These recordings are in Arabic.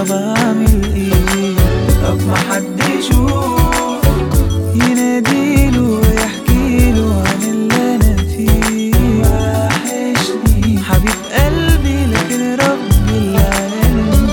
طب اعمل ايه؟ طب ما حد يشوف يناديله ويحكيله عن اللي انا فيه. وحشني حبيب قلبي لكن رب العالمين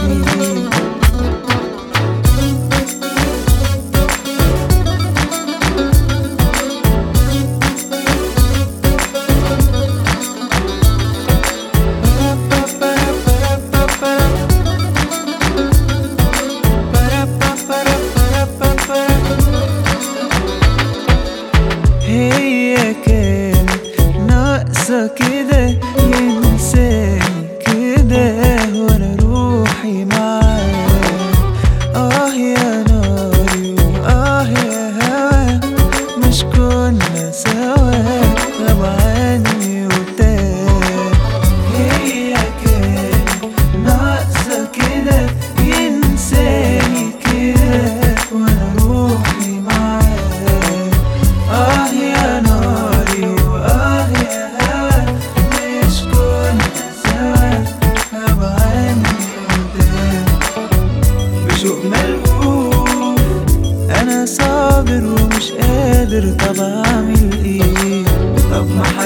هي كانت ناقصة كده ينساني كده وانا روحي معاه. يا ناري يا هوا مش كنا سوا غاب عني وتاه. هي كانت ناقصة كده ينساني كده وانا روحي معاه. يا ناري يا هوا مش كنا سوا غاب عني وتاه. بشوق ملهوف انا صابر ومش قادر طب اعمل ايه؟ طب ما